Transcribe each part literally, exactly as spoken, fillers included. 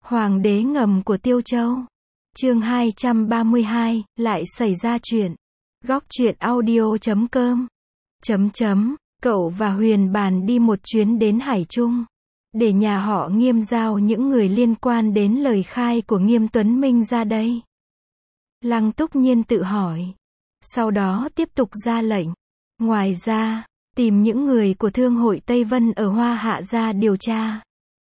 Hoàng đế ngầm của Tiêu Châu. Chương hai trăm ba mươi hai, lại xảy ra chuyện. Góc truyện audio chấm com. Chấm chấm, cậu và Huyền bàn đi một chuyến đến Hải Trung. Để nhà họ Nghiêm giao những người liên quan đến lời khai của Nghiêm Tuấn Minh ra đây. Lăng Túc Nhiên tự hỏi. Sau đó tiếp tục ra lệnh. Ngoài ra, tìm những người của Thương hội Tây Vân ở Hoa Hạ ra điều tra.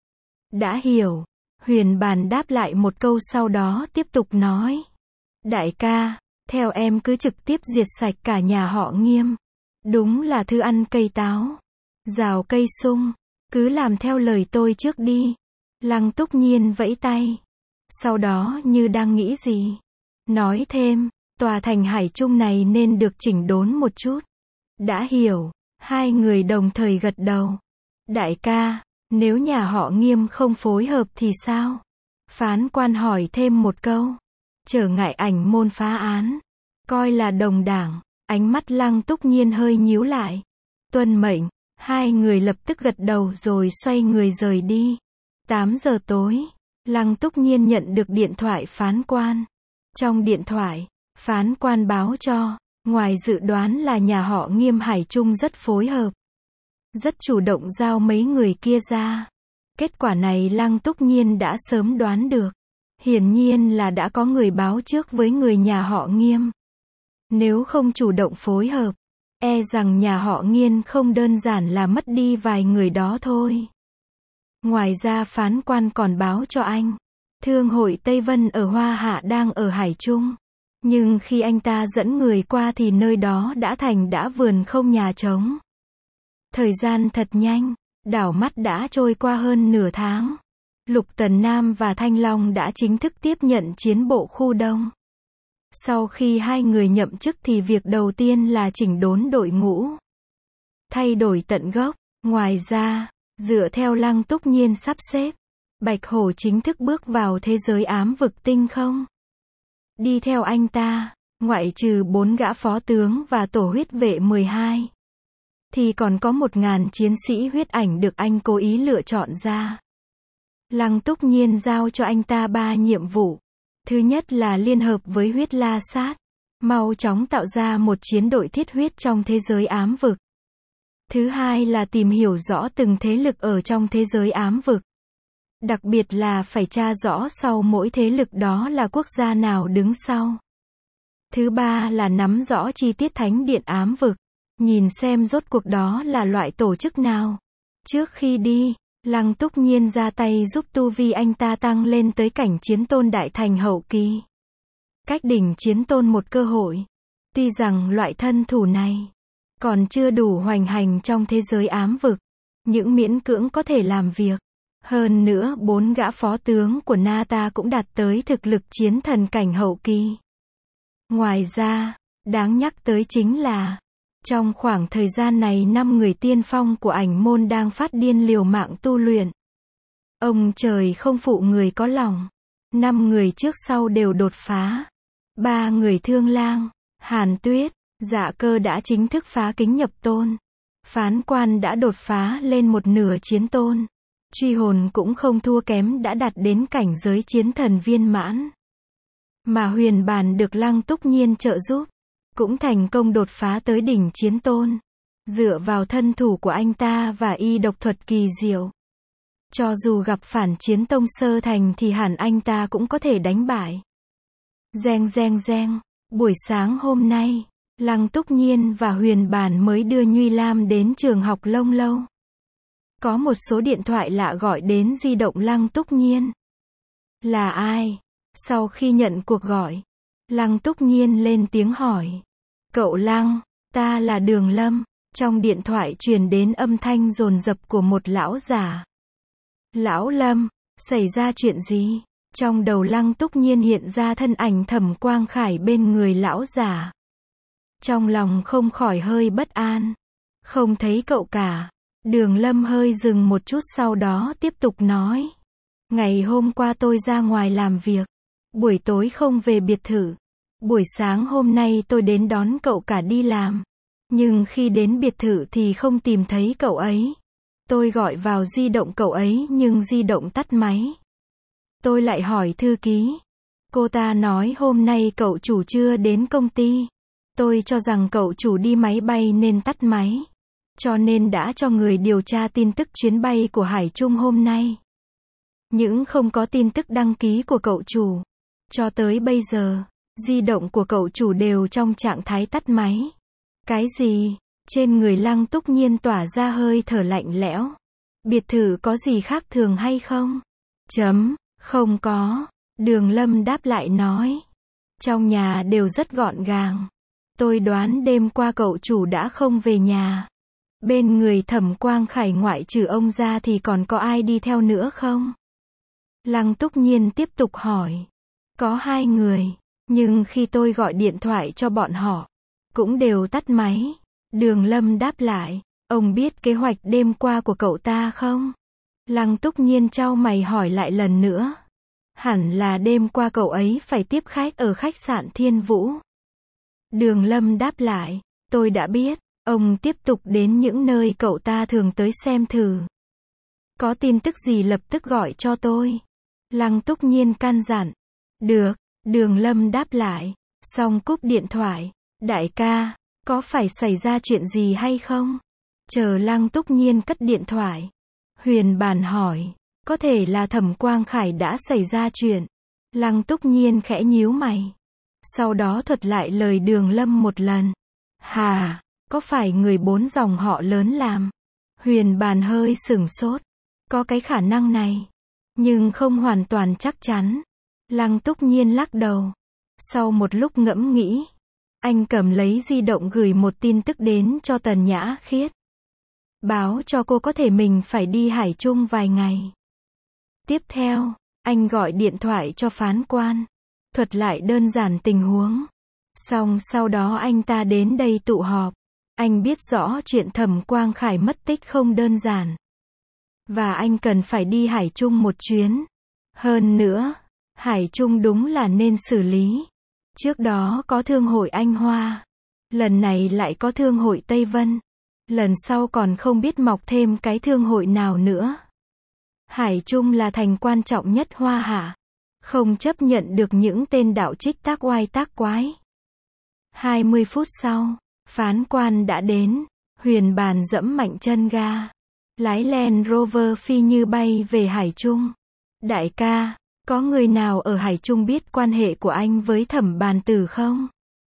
Đã hiểu. Huyền bàn đáp lại một câu sau đó tiếp tục nói. Đại ca, theo em cứ trực tiếp diệt sạch cả nhà họ Nghiêm. Đúng là thư ăn cây táo, rào cây sung, cứ làm theo lời tôi trước đi. Lăng Túc Nhiên vẫy tay. Sau đó như đang nghĩ gì. Nói thêm, tòa thành Hải Trung này nên được chỉnh đốn một chút. Đã hiểu, hai người đồng thời gật đầu. Đại ca, nếu nhà họ Nghiêm không phối hợp thì sao? Phán quan hỏi thêm một câu. Trở ngại ảnh môn phá án. Coi là đồng đảng. Ánh mắt Lăng Túc Nhiên hơi nhíu lại. Tuân mệnh. Hai người lập tức gật đầu rồi xoay người rời đi. tám giờ tối. Lăng Túc Nhiên nhận được điện thoại phán quan. Trong điện thoại, phán quan báo cho, ngoài dự đoán là nhà họ Nghiêm Hải Trung rất phối hợp. Rất chủ động giao mấy người kia ra. Kết quả này Lăng Túc Nhiên đã sớm đoán được. Hiển nhiên là đã có người báo trước với người nhà họ Nghiêm. Nếu không chủ động phối hợp, e rằng nhà họ Nghiêm không đơn giản là mất đi vài người đó thôi. Ngoài ra phán quan còn báo cho anh, Thương hội Tây Vân ở Hoa Hạ đang ở Hải Trung. Nhưng khi anh ta dẫn người qua thì nơi đó đã thành đã vườn không nhà trống. Thời gian thật nhanh, đảo mắt đã trôi qua hơn nửa tháng. Lục Tần Nam và Thanh Long đã chính thức tiếp nhận chiến bộ khu Đông. Sau khi hai người nhậm chức thì việc đầu tiên là chỉnh đốn đội ngũ. Thay đổi tận gốc. Ngoài ra, dựa theo Lăng Túc Nhiên sắp xếp, Bạch Hổ chính thức bước vào thế giới ám vực tinh không. Đi theo anh ta, ngoại trừ bốn gã phó tướng và tổ huyết vệ mười hai. Thì còn có một ngàn chiến sĩ huyết ảnh được anh cố ý lựa chọn ra. Lăng Túc Nhiên giao cho anh ta ba nhiệm vụ. Thứ nhất là liên hợp với huyết la sát, mau chóng tạo ra một chiến đội thiết huyết trong thế giới ám vực. Thứ hai là tìm hiểu rõ từng thế lực ở trong thế giới ám vực. Đặc biệt là phải tra rõ sau mỗi thế lực đó là quốc gia nào đứng sau. Thứ ba là nắm rõ chi tiết thánh điện ám vực. Nhìn xem rốt cuộc đó là loại tổ chức nào. Trước khi đi, Lăng Túc Nhiên ra tay giúp tu vi anh ta tăng lên tới cảnh chiến tôn đại thành hậu kỳ. Cách đỉnh chiến tôn một cơ hội. Tuy rằng loại thân thủ này còn chưa đủ hoành hành trong thế giới ám vực, những miễn cưỡng có thể làm việc. Hơn nữa bốn gã phó tướng của Nata cũng đạt tới thực lực chiến thần cảnh hậu kỳ. Ngoài ra, đáng nhắc tới chính là trong khoảng thời gian này năm người tiên phong của ảnh môn đang phát điên liều mạng tu luyện. Ông trời không phụ người có lòng. Năm người trước sau đều đột phá. Ba người Thương Lang, Hàn Tuyết, Dạ Cơ đã chính thức phá kính nhập tôn. Phán quan đã đột phá lên một nửa chiến tôn. Truy hồn cũng không thua kém đã đạt đến cảnh giới chiến thần viên mãn. Mà Huyền bàn được Lăng Túc Nhiên trợ giúp, cũng thành công đột phá tới đỉnh chiến tôn. Dựa vào thân thủ của anh ta và y độc thuật kỳ diệu, cho dù gặp phản chiến tông sơ thành thì hẳn anh ta cũng có thể đánh bại. Reng reng reng, buổi sáng hôm nay, Lăng Túc Nhiên và Huyền bàn mới đưa Nhuy Lam đến trường học Lông Lâu. Có một số điện thoại lạ gọi đến di động Lăng Túc Nhiên. Là ai? Sau khi nhận cuộc gọi, Lăng Túc Nhiên lên tiếng hỏi. Cậu Lăng, ta là Đường Lâm. Trong điện thoại truyền đến âm thanh dồn dập của một lão già. Lão Lâm, xảy ra chuyện gì? Trong đầu Lăng Túc Nhiên hiện ra thân ảnh Thẩm Quang Khải bên người lão già. Trong lòng không khỏi hơi bất an. Không thấy cậu cả. Đường Lâm hơi dừng một chút sau đó tiếp tục nói. Ngày hôm qua tôi ra ngoài làm việc. Buổi tối không về biệt thự. Buổi sáng hôm nay tôi đến đón cậu cả đi làm. Nhưng khi đến biệt thự thì không tìm thấy cậu ấy. Tôi gọi vào di động cậu ấy nhưng di động tắt máy. Tôi lại hỏi thư ký. Cô ta nói hôm nay cậu chủ chưa đến công ty. Tôi cho rằng cậu chủ đi máy bay nên tắt máy. Cho nên đã cho người điều tra tin tức chuyến bay của Hải Chung hôm nay. Nhưng không có tin tức đăng ký của cậu chủ. Cho tới bây giờ, di động của cậu chủ đều trong trạng thái tắt máy. Cái gì? Trên người Lăng Túc Nhiên tỏa ra hơi thở lạnh lẽo. Biệt thự có gì khác thường hay không? Chấm, không có. Đường Lâm đáp lại nói. Trong nhà đều rất gọn gàng. Tôi đoán đêm qua cậu chủ đã không về nhà. Bên người Thẩm Quang Khải ngoại trừ ông ra thì còn có ai đi theo nữa không? Lăng Túc Nhiên tiếp tục hỏi. Có hai người. Nhưng khi tôi gọi điện thoại cho bọn họ, cũng đều tắt máy. Đường Lâm đáp lại. Ông biết kế hoạch đêm qua của cậu ta không? Lăng Túc Nhiên chau mày hỏi lại lần nữa. Hẳn là đêm qua cậu ấy phải tiếp khách ở khách sạn Thiên Vũ. Đường Lâm đáp lại. Tôi đã biết. Ông tiếp tục đến những nơi cậu ta thường tới xem thử. Có tin tức gì lập tức gọi cho tôi. Lăng Túc Nhiên căn dặn. Được. Đường Lâm đáp lại. Xong cúp điện thoại. Đại ca, có phải xảy ra chuyện gì hay không? Chờ Lăng Túc Nhiên cất điện thoại. Huyền Bàn hỏi. Có thể là Thẩm Quang Khải đã xảy ra chuyện. Lăng Túc Nhiên khẽ nhíu mày. Sau đó thuật lại lời Đường Lâm một lần. Hà, có phải người bốn dòng họ lớn làm? Huyền Bàn hơi sửng sốt. Có cái khả năng này. Nhưng không hoàn toàn chắc chắn. Lăng Túc Nhiên lắc đầu. Sau một lúc ngẫm nghĩ, anh cầm lấy di động gửi một tin tức đến cho Tần Nhã Khiết. Báo cho cô có thể mình phải đi Hải Chung vài ngày. Tiếp theo, anh gọi điện thoại cho phán quan. Thuật lại đơn giản tình huống. Xong sau đó anh ta đến đây tụ họp. Anh biết rõ chuyện Thẩm Quang Khải mất tích không đơn giản. Và anh cần phải đi Hải Chung một chuyến. Hơn nữa, Hải Chung đúng là nên xử lý. Trước đó có thương hội Anh Hoa. Lần này lại có thương hội Tây Vân. Lần sau còn không biết mọc thêm cái thương hội nào nữa. Hải Chung là thành quan trọng nhất Hoa Hạ. Không chấp nhận được những tên đạo trích tác oai tác quái. hai mươi phút sau, phán quan đã đến. Huyền Bàn dẫm mạnh chân ga. Lái Land Rover phi như bay về Hải Chung. Đại ca, có người nào ở Hải Chung biết quan hệ của anh với Thẩm Bàn Tử không?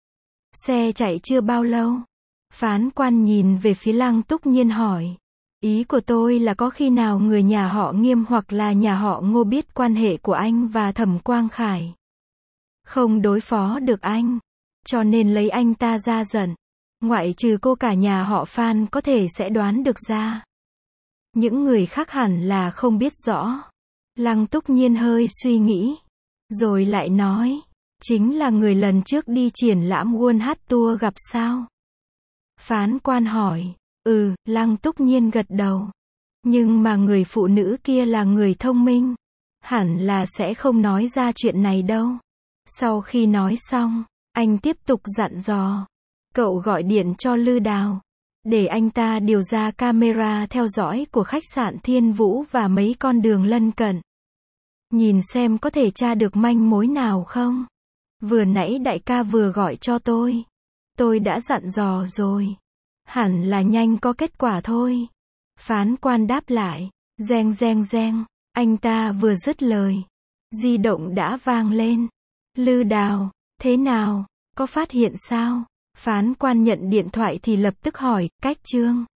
Xe chạy chưa bao lâu. Phán quan nhìn về phía Lăng Túc Nhiên hỏi. Ý của tôi là có khi nào người nhà họ Nghiêm hoặc là nhà họ Ngô biết quan hệ của anh và Thẩm Quang Khải. Không đối phó được anh. Cho nên lấy anh ta ra giận. Ngoại trừ cô cả nhà họ Phan có thể sẽ đoán được ra. Những người khác hẳn là không biết rõ. Lăng Túc Nhiên hơi suy nghĩ. Rồi lại nói. Chính là người lần trước đi triển lãm World Hát Tour gặp sao? Phán quan hỏi. Ừ, Lăng Túc Nhiên gật đầu. Nhưng mà người phụ nữ kia là người thông minh. Hẳn là sẽ không nói ra chuyện này đâu. Sau khi nói xong, anh tiếp tục dặn dò. Cậu gọi điện cho Lư Đào. Để anh ta điều ra camera theo dõi của khách sạn Thiên Vũ và mấy con đường lân cận. Nhìn xem có thể tra được manh mối nào không. Vừa nãy đại ca vừa gọi cho tôi. Tôi đã dặn dò rồi. Hẳn là nhanh có kết quả thôi. Phán quan đáp lại. Reng reng reng. Anh ta vừa dứt lời. Di động đã vang lên. Lư Đào, thế nào? Có phát hiện sao? Phán quan nhận điện thoại thì lập tức hỏi, Cách Trương.